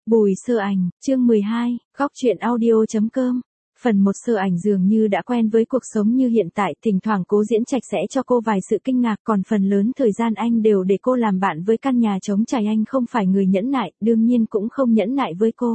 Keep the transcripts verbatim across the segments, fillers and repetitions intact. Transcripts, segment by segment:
Bùi Sơ Ảnh, chương mười hai, góc truyện audio.com. Phần một. Sơ Ảnh dường như đã quen với cuộc sống như hiện tại, thỉnh thoảng Cố Diễn Trạch sẽ cho cô vài sự kinh ngạc, còn phần lớn thời gian anh đều để cô làm bạn với căn nhà trống trải. Anh không phải người nhẫn nại, đương nhiên cũng không nhẫn nại với cô.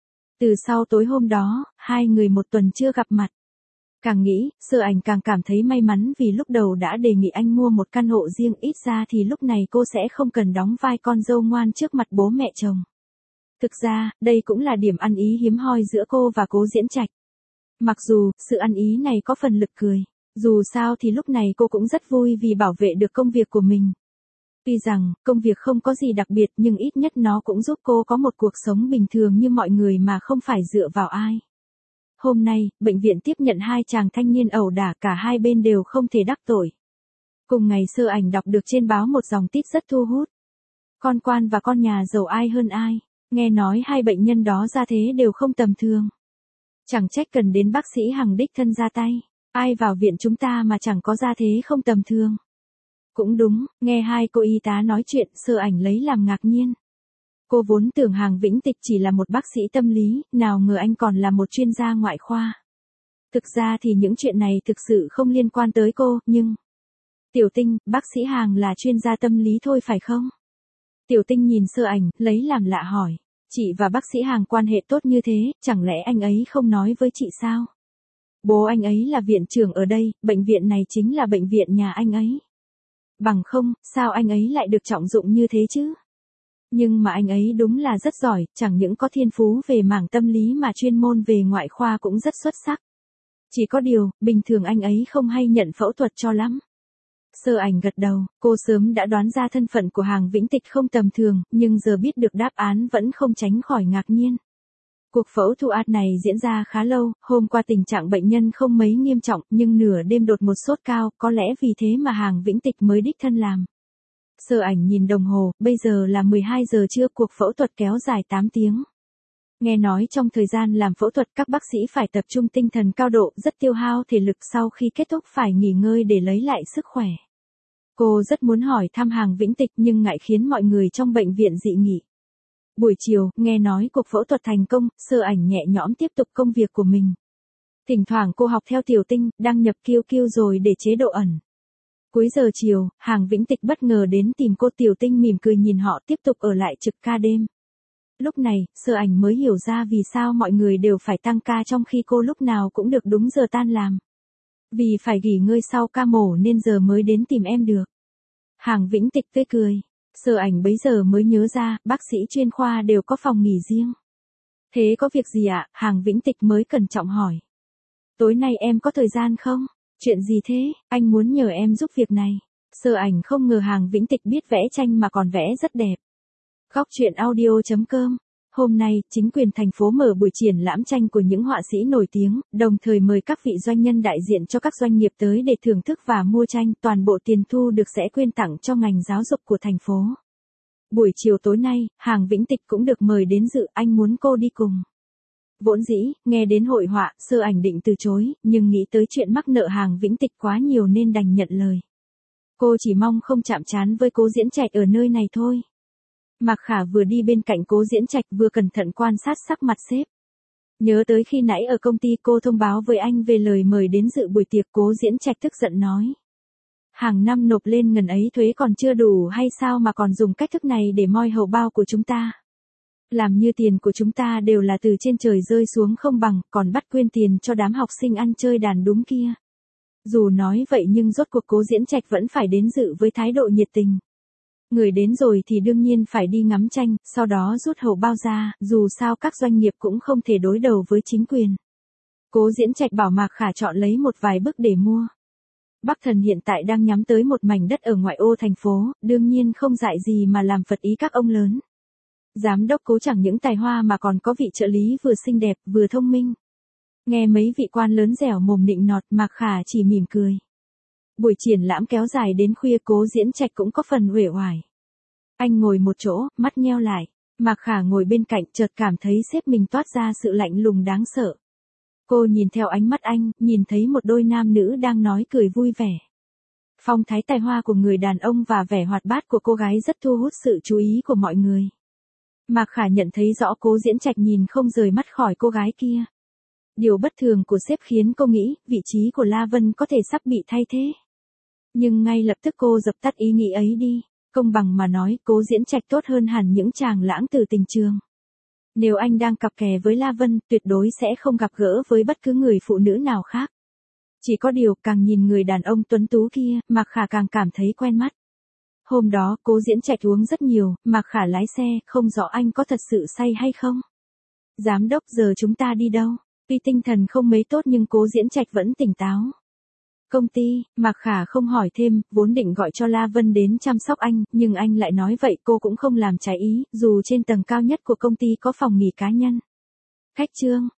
Từ sau tối hôm đó, hai người một tuần chưa gặp mặt. Càng nghĩ, Sơ Ảnh càng cảm thấy may mắn vì lúc đầu đã đề nghị anh mua một căn hộ riêng, ít ra thì lúc này cô sẽ không cần đóng vai con dâu ngoan trước mặt bố mẹ chồng. Thực ra, đây cũng là điểm ăn ý hiếm hoi giữa cô và Cố Diễn Trạch. Mặc dù, sự ăn ý này có phần lực cười. Dù sao thì lúc này cô cũng rất vui vì bảo vệ được công việc của mình. Tuy rằng, công việc không có gì đặc biệt nhưng ít nhất nó cũng giúp cô có một cuộc sống bình thường như mọi người mà không phải dựa vào ai. Hôm nay, bệnh viện tiếp nhận hai chàng thanh niên ẩu đả, cả hai bên đều không thể đắc tội. Cùng ngày Sơ Ảnh đọc được trên báo một dòng tít rất thu hút. Con quan và con nhà giàu ai hơn ai. Nghe nói hai bệnh nhân đó ra thế đều không tầm thường. Chẳng trách cần đến bác sĩ Hằng đích thân ra tay. Ai vào viện chúng ta mà chẳng có ra thế không tầm thường. Cũng đúng, nghe hai cô y tá nói chuyện, Sơ Ảnh lấy làm ngạc nhiên. Cô vốn tưởng Hằng Vĩnh Tịch chỉ là một bác sĩ tâm lý, nào ngờ anh còn là một chuyên gia ngoại khoa. Thực ra thì những chuyện này thực sự không liên quan tới cô, nhưng... Tiểu Tinh, bác sĩ Hằng là chuyên gia tâm lý thôi phải không? Tiểu Tinh nhìn Sơ Ảnh, lấy làm lạ hỏi. Chị và bác sĩ Hằng quan hệ tốt như thế, chẳng lẽ anh ấy không nói với chị sao? Bố anh ấy là viện trưởng ở đây, bệnh viện này chính là bệnh viện nhà anh ấy. Bằng không, sao anh ấy lại được trọng dụng như thế chứ? Nhưng mà anh ấy đúng là rất giỏi, chẳng những có thiên phú về mảng tâm lý mà chuyên môn về ngoại khoa cũng rất xuất sắc. Chỉ có điều, bình thường anh ấy không hay nhận phẫu thuật cho lắm. Sơ Ảnh gật đầu, cô sớm đã đoán ra thân phận của Hằng Vĩnh Tịch không tầm thường, nhưng giờ biết được đáp án vẫn không tránh khỏi ngạc nhiên. Cuộc phẫu thuật này diễn ra khá lâu, hôm qua tình trạng bệnh nhân không mấy nghiêm trọng, nhưng nửa đêm đột một sốt cao, có lẽ vì thế mà Hằng Vĩnh Tịch mới đích thân làm. Sơ Ảnh nhìn đồng hồ, bây giờ là mười hai giờ trưa, cuộc phẫu thuật kéo dài tám tiếng. Nghe nói trong thời gian làm phẫu thuật các bác sĩ phải tập trung tinh thần cao độ, rất tiêu hao thể lực, sau khi kết thúc phải nghỉ ngơi để lấy lại sức khỏe. Cô rất muốn hỏi thăm Hằng Vĩnh Tịch nhưng ngại khiến mọi người trong bệnh viện dị nghị. Buổi chiều, nghe nói cuộc phẫu thuật thành công, Sơ Ảnh nhẹ nhõm tiếp tục công việc của mình. Thỉnh thoảng cô học theo Tiểu Tinh, đăng nhập Q Q rồi để chế độ ẩn. Cuối giờ chiều, Hằng Vĩnh Tịch bất ngờ đến tìm cô. Tiểu Tinh mỉm cười nhìn họ, tiếp tục ở lại trực ca đêm. Lúc này, Sơ Ảnh mới hiểu ra vì sao mọi người đều phải tăng ca trong khi cô lúc nào cũng được đúng giờ tan làm. Vì phải nghỉ ngơi sau ca mổ nên giờ mới đến tìm em được. Hằng Vĩnh Tịch tươi cười. Sơ Ảnh bấy giờ mới nhớ ra, bác sĩ chuyên khoa đều có phòng nghỉ riêng. Thế có việc gì ạ? Hằng Vĩnh Tịch mới cẩn trọng hỏi. Tối nay em có thời gian không? Chuyện gì thế? Anh muốn nhờ em giúp việc này. Sơ Ảnh không ngờ Hằng Vĩnh Tịch biết vẽ tranh mà còn vẽ rất đẹp. Góc truyện audio.com. Hôm nay, chính quyền thành phố mở buổi triển lãm tranh của những họa sĩ nổi tiếng, đồng thời mời các vị doanh nhân đại diện cho các doanh nghiệp tới để thưởng thức và mua tranh, toàn bộ tiền thu được sẽ quyên tặng cho ngành giáo dục của thành phố. Buổi chiều tối nay, Hằng Vĩnh Tịch cũng được mời đến dự, anh muốn cô đi cùng. Vốn dĩ, nghe đến hội họa, Sơ Ảnh định từ chối, nhưng nghĩ tới chuyện mắc nợ Hằng Vĩnh Tịch quá nhiều nên đành nhận lời. Cô chỉ mong không chạm trán với Cố Diễn Trạch ở nơi này thôi. Mạc Khả vừa đi bên cạnh Cố Diễn Trạch vừa cẩn thận quan sát sắc mặt sếp. Nhớ tới khi nãy ở công ty cô thông báo với anh về lời mời đến dự buổi tiệc, Cố Diễn Trạch tức giận nói. Hàng năm nộp lên ngần ấy thuế còn chưa đủ hay sao mà còn dùng cách thức này để moi hầu bao của chúng ta. Làm như tiền của chúng ta đều là từ trên trời rơi xuống không bằng, còn bắt quyên tiền cho đám học sinh ăn chơi đàn đúng kia. Dù nói vậy nhưng rốt cuộc Cố Diễn Trạch vẫn phải đến dự với thái độ nhiệt tình. Người đến rồi thì đương nhiên phải đi ngắm tranh, sau đó rút hầu bao ra, dù sao các doanh nghiệp cũng không thể đối đầu với chính quyền. Cố Diễn Trạch bảo Mạc Khả chọn lấy một vài bức để mua. Bắc Thần hiện tại đang nhắm tới một mảnh đất ở ngoại ô thành phố, đương nhiên không dại gì mà làm phật ý các ông lớn. Giám đốc Cố chẳng những tài hoa mà còn có vị trợ lý vừa xinh đẹp vừa thông minh. Nghe mấy vị quan lớn dẻo mồm nịnh nọt, Mạc Khả chỉ mỉm cười. Buổi triển lãm kéo dài đến khuya, Cố Diễn Trạch cũng có phần uể oải. Anh ngồi một chỗ, mắt nheo lại. Mạc Khả ngồi bên cạnh, chợt cảm thấy sếp mình toát ra sự lạnh lùng đáng sợ. Cô nhìn theo ánh mắt anh, nhìn thấy một đôi nam nữ đang nói cười vui vẻ. Phong thái tài hoa của người đàn ông và vẻ hoạt bát của cô gái rất thu hút sự chú ý của mọi người. Mạc Khả nhận thấy rõ Cố Diễn Trạch nhìn không rời mắt khỏi cô gái kia. Điều bất thường của sếp khiến cô nghĩ vị trí của La Vân có thể sắp bị thay thế. Nhưng ngay lập tức cô dập tắt ý nghĩ ấy đi. Công bằng mà nói, Cố Diễn Trạch tốt hơn hẳn những chàng lãng từ tình trường. Nếu anh đang cặp kè với La Vân, tuyệt đối sẽ không gặp gỡ với bất cứ người phụ nữ nào khác. Chỉ có điều, càng nhìn người đàn ông tuấn tú kia, Mạc Khả càng cảm thấy quen mắt. Hôm đó, Cố Diễn Trạch uống rất nhiều, Mạc Khả lái xe, không rõ anh có thật sự say hay không. Giám đốc, giờ chúng ta đi đâu? Tuy tinh thần không mấy tốt nhưng Cố Diễn Trạch vẫn tỉnh táo. Công ty, Mạc Khả không hỏi thêm, vốn định gọi cho La Vân đến chăm sóc anh, nhưng anh lại nói vậy cô cũng không làm trái ý, dù trên tầng cao nhất của công ty có phòng nghỉ cá nhân. Khách trương,